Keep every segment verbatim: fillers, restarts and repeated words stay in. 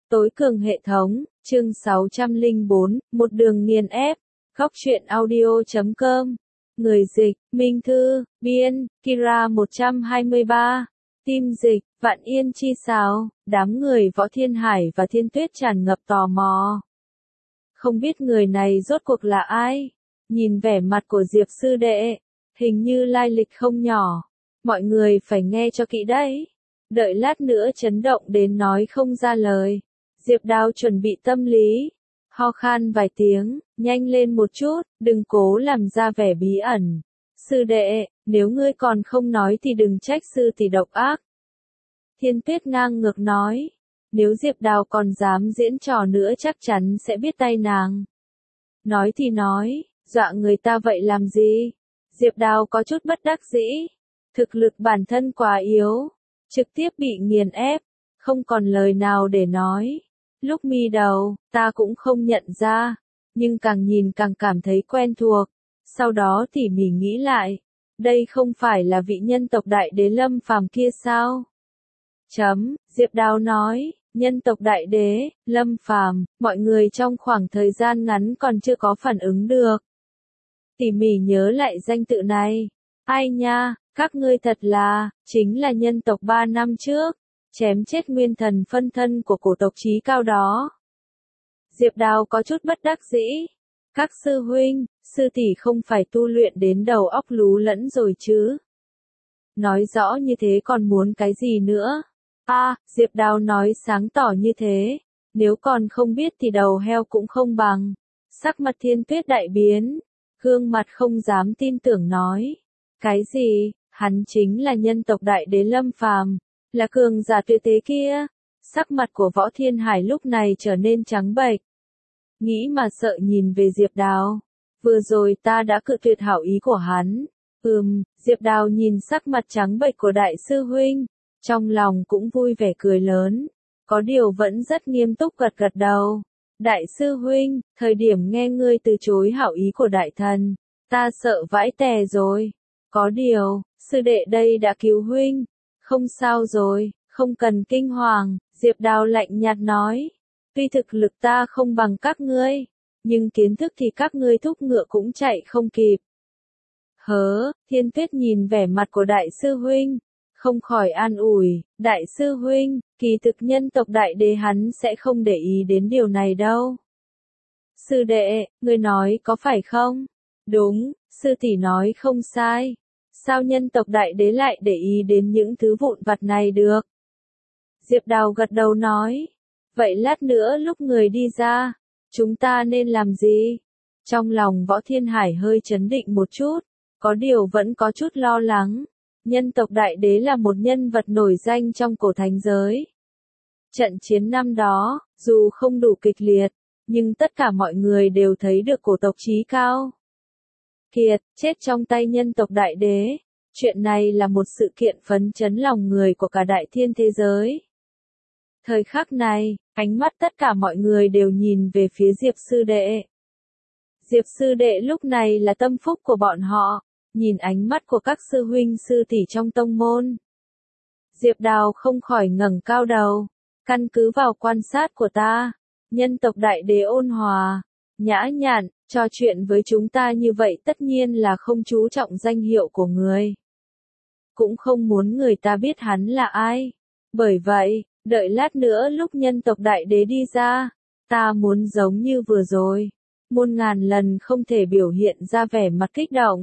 Tối cường hệ thống, chương sáu trăm lẻ bốn, một đường nghiền ép, góc truyện audio chấm com, người dịch, Minh Thư, biên, Kira một trăm hai mươi ba, team dịch, Vạn Yên Chi Sáo, đám người Võ Thiên Hải và Thiên Tuyết tràn ngập tò mò. Không biết người này rốt cuộc là ai? Nhìn vẻ mặt của Diệp sư đệ, hình như lai lịch không nhỏ. Mọi người phải nghe cho kỹ đấy. Đợi lát nữa chấn động đến nói không ra lời. Diệp Đào chuẩn bị tâm lý. Ho khan vài tiếng, nhanh lên một chút, đừng cố làm ra vẻ bí ẩn. Sư đệ, nếu ngươi còn không nói thì đừng trách sư tỷ độc ác. Thiên Tuyết ngang ngược nói. Nếu Diệp Đào còn dám diễn trò nữa chắc chắn sẽ biết tay nàng. Nói thì nói, dọa người ta vậy làm gì? Diệp Đào có chút bất đắc dĩ. Thực lực bản thân quá yếu. Trực tiếp bị nghiền ép. Không còn lời nào để nói. Lúc mi đầu, ta cũng không nhận ra. Nhưng càng nhìn càng cảm thấy quen thuộc. Sau đó tỉ mỉ nghĩ lại. Đây không phải là vị nhân tộc đại đế Lâm Phàm kia sao? Chấm, Diệp Đào nói. Nhân tộc đại đế, Lâm Phàm, mọi người trong khoảng thời gian ngắn còn chưa có phản ứng được. Tỉ mỉ nhớ lại danh tự này. Ai nha, các ngươi thật là, chính là nhân tộc ba năm trước, chém chết nguyên thần phân thân của cổ tộc trí cao đó. Diệp Đào có chút bất đắc dĩ. Các sư huynh, sư tỷ không phải tu luyện đến đầu óc lú lẫn rồi chứ? Nói rõ như thế còn muốn cái gì nữa? A, à, Diệp Đào nói sáng tỏ như thế, nếu còn không biết thì đầu heo cũng không bằng. Sắc mặt Thiên Tuyết đại biến, gương mặt không dám tin tưởng nói. Cái gì, hắn chính là nhân tộc đại đế Lâm Phàm, là cường giả tuyệt thế kia. Sắc mặt của Võ Thiên Hải lúc này trở nên trắng bệch. Nghĩ mà sợ nhìn về Diệp Đào. Vừa rồi ta đã cự tuyệt hảo ý của hắn. Ừm, Diệp Đào nhìn sắc mặt trắng bệch của đại sư huynh. Trong lòng cũng vui vẻ cười lớn, có điều vẫn rất nghiêm túc gật gật đầu. Đại sư huynh, thời điểm nghe ngươi từ chối hảo ý của đại thần, ta sợ vãi tè rồi. Có điều, sư đệ đây đã cứu huynh, không sao rồi, không cần kinh hoàng, Diệp Đào lạnh nhạt nói. Tuy thực lực ta không bằng các ngươi, nhưng kiến thức thì các ngươi thúc ngựa cũng chạy không kịp. Hớ, Thiên Tuyết nhìn vẻ mặt của đại sư huynh. Không khỏi an ủi, đại sư huynh, kỳ thực nhân tộc đại đế hắn sẽ không để ý đến điều này đâu. Sư đệ, ngươi nói có phải không? Đúng, sư tỷ nói không sai. Sao nhân tộc đại đế lại để ý đến những thứ vụn vặt này được? Diệp Đào gật đầu nói. Vậy lát nữa lúc người đi ra, chúng ta nên làm gì? Trong lòng Võ Thiên Hải hơi chấn định một chút, có điều vẫn có chút lo lắng. Nhân tộc đại đế là một nhân vật nổi danh trong cổ thánh giới. Trận chiến năm đó, dù không đủ kịch liệt, nhưng tất cả mọi người đều thấy được cổ tộc trí cao Kiệt chết trong tay nhân tộc đại đế. Chuyện này là một sự kiện phấn chấn lòng người của cả đại thiên thế giới. Thời khắc này, ánh mắt tất cả mọi người đều nhìn về phía Diệp sư đệ. Diệp sư đệ lúc này là tâm phúc của bọn họ. Nhìn ánh mắt của các sư huynh sư tỷ trong tông môn, Diệp Đào không khỏi ngẩng cao đầu. Căn cứ vào quan sát của ta, nhân tộc đại đế ôn hòa, nhã nhặn, trò chuyện với chúng ta như vậy tất nhiên là không chú trọng danh hiệu của người. Cũng không muốn người ta biết hắn là ai. Bởi vậy, đợi lát nữa lúc nhân tộc đại đế đi ra, ta muốn giống như vừa rồi, muôn ngàn lần không thể biểu hiện ra vẻ mặt kích động.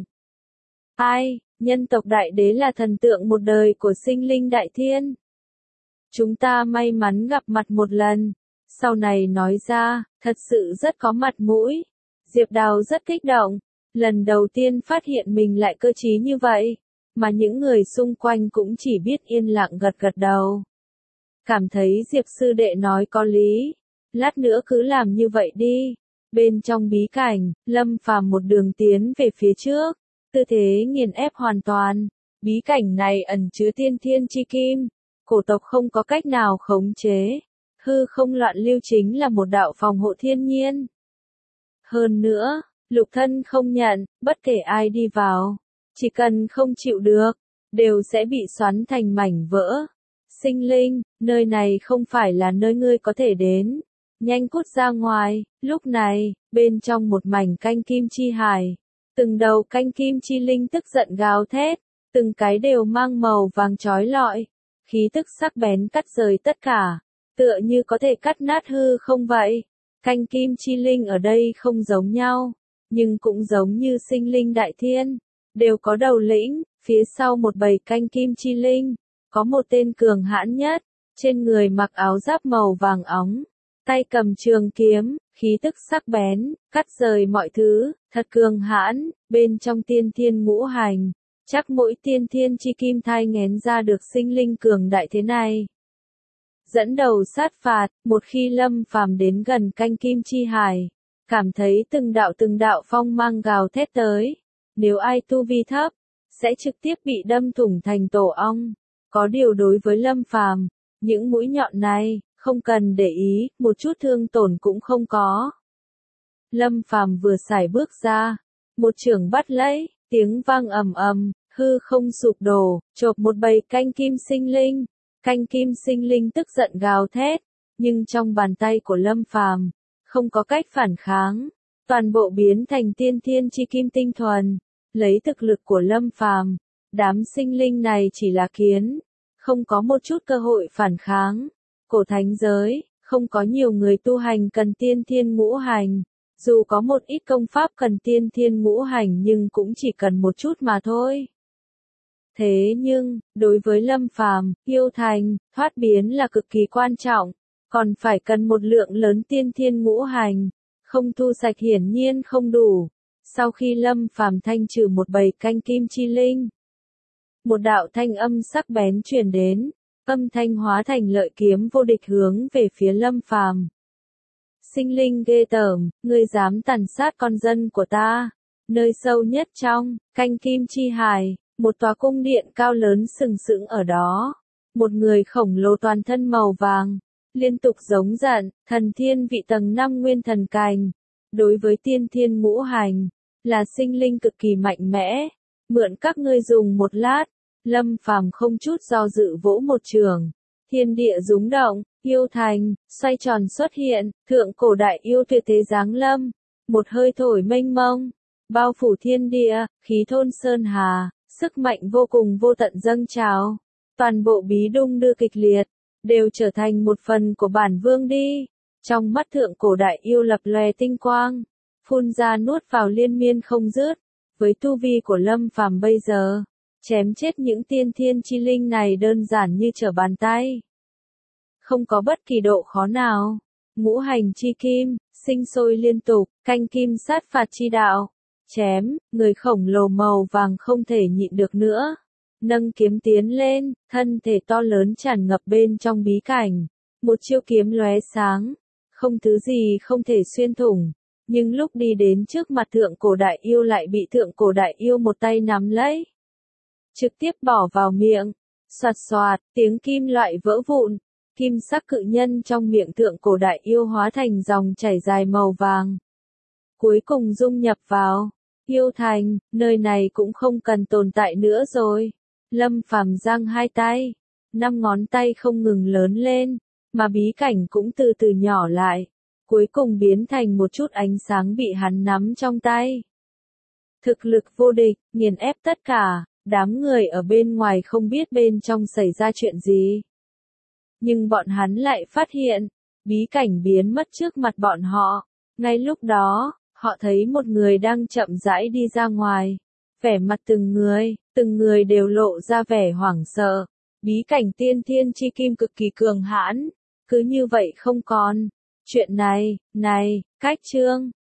Ai, nhân tộc đại đế là thần tượng một đời của sinh linh đại thiên. Chúng ta may mắn gặp mặt một lần, sau này nói ra, thật sự rất có mặt mũi. Diệp Đào rất kích động, lần đầu tiên phát hiện mình lại cơ trí như vậy, mà những người xung quanh cũng chỉ biết yên lặng gật gật đầu. Cảm thấy Diệp sư đệ nói có lý, lát nữa cứ làm như vậy đi. Bên trong bí cảnh, Lâm Phàm một đường tiến về phía trước. Tư thế nghiền ép hoàn toàn, bí cảnh này ẩn chứa tiên thiên chi kim, cổ tộc không có cách nào khống chế, hư không loạn lưu chính là một đạo phòng hộ thiên nhiên. Hơn nữa, lục thân không nhận, bất kể ai đi vào, chỉ cần không chịu được, đều sẽ bị xoắn thành mảnh vỡ. Sinh linh, nơi này không phải là nơi ngươi có thể đến. Nhanh cút ra ngoài. Lúc này, bên trong một mảnh canh kim chi hải, từng đầu canh kim chi linh tức giận gào thét, từng cái đều mang màu vàng chói lọi, khí tức sắc bén cắt rời tất cả, tựa như có thể cắt nát hư không vậy. Canh kim chi linh ở đây không giống nhau, nhưng cũng giống như sinh linh đại thiên, đều có đầu lĩnh, phía sau một bầy canh kim chi linh, có một tên cường hãn nhất, trên người mặc áo giáp màu vàng óng, tay cầm trường kiếm, khí tức sắc bén, cắt rời mọi thứ, thật cường hãn, bên trong tiên thiên ngũ hành, chắc mỗi tiên thiên chi kim thai nghén ra được sinh linh cường đại thế này. Dẫn đầu sát phạt, một khi Lâm Phàm đến gần canh kim chi hải, cảm thấy từng đạo từng đạo phong mang gào thét tới, nếu ai tu vi thấp, sẽ trực tiếp bị đâm thủng thành tổ ong. Có điều đối với Lâm Phàm, những mũi nhọn này, không cần để ý, một chút thương tổn cũng không có. Lâm Phàm vừa sải bước ra, một chưởng bắt lấy, tiếng vang ầm ầm, hư không sụp đổ, chộp một bầy canh kim sinh linh. Canh kim sinh linh tức giận gào thét, nhưng trong bàn tay của Lâm Phàm không có cách phản kháng, toàn bộ biến thành tiên thiên chi kim tinh thuần. Lấy thực lực của Lâm Phàm, đám sinh linh này chỉ là kiến, không có một chút cơ hội phản kháng. Cổ thánh giới, không có nhiều người tu hành cần tiên thiên ngũ hành, dù có một ít công pháp cần tiên thiên ngũ hành nhưng cũng chỉ cần một chút mà thôi. Thế nhưng, đối với Lâm Phàm, yêu thành, thoát biến là cực kỳ quan trọng, còn phải cần một lượng lớn tiên thiên ngũ hành, không thu sạch hiển nhiên không đủ. Sau khi Lâm Phàm thanh trừ một bầy canh kim chi linh, một đạo thanh âm sắc bén truyền đến, âm thanh hóa thành lợi kiếm vô địch hướng về phía Lâm Phàm. Sinh linh ghê tởm, ngươi dám tàn sát con dân của ta. Nơi sâu nhất trong canh kim chi hải, một tòa cung điện cao lớn sừng sững ở đó, một người khổng lồ toàn thân màu vàng, liên tục giống giận, thần thiên vị tầng năm nguyên thần cành, đối với tiên thiên ngũ hành, là sinh linh cực kỳ mạnh mẽ, mượn các ngươi dùng một lát. Lâm Phàm không chút do dự vỗ một trường, thiên địa rúng động, yêu thành, xoay tròn xuất hiện, thượng cổ đại yêu tuyệt thế giáng lâm, một hơi thổi mênh mông, bao phủ thiên địa, khí thôn sơn hà, sức mạnh vô cùng vô tận dâng trào, toàn bộ bí đung đưa kịch liệt, đều trở thành một phần của bản vương đi. Trong mắt thượng cổ đại yêu lập lòe tinh quang, phun ra nuốt vào liên miên không dứt, với tu vi của Lâm Phàm bây giờ, chém chết những tiên thiên chi linh này đơn giản như trở bàn tay. Không có bất kỳ độ khó nào. Ngũ hành chi kim, sinh sôi liên tục, canh kim sát phạt chi đạo. Chém, người khổng lồ màu vàng không thể nhịn được nữa. Nâng kiếm tiến lên, thân thể to lớn tràn ngập bên trong bí cảnh. Một chiêu kiếm lóe sáng, không thứ gì không thể xuyên thủng. Nhưng lúc đi đến trước mặt thượng cổ đại yêu lại bị thượng cổ đại yêu một tay nắm lấy, trực tiếp bỏ vào miệng. Soạt soạt, tiếng kim loại vỡ vụn, kim sắc cự nhân trong miệng thượng cổ đại yêu hóa thành dòng chảy dài màu vàng. Cuối cùng dung nhập vào yêu thành, nơi này cũng không cần tồn tại nữa rồi. Lâm Phàm giang hai tay, năm ngón tay không ngừng lớn lên, mà bí cảnh cũng từ từ nhỏ lại, cuối cùng biến thành một chút ánh sáng bị hắn nắm trong tay. Thực lực vô địch, nghiền ép tất cả. Đám người ở bên ngoài không biết bên trong xảy ra chuyện gì. Nhưng bọn hắn lại phát hiện, bí cảnh biến mất trước mặt bọn họ. Ngay lúc đó, họ thấy một người đang chậm rãi đi ra ngoài. Vẻ mặt từng người, từng người đều lộ ra vẻ hoảng sợ. Bí cảnh tiên thiên chi kim cực kỳ cường hãn, cứ như vậy không còn. Chuyện này, này, cách chương.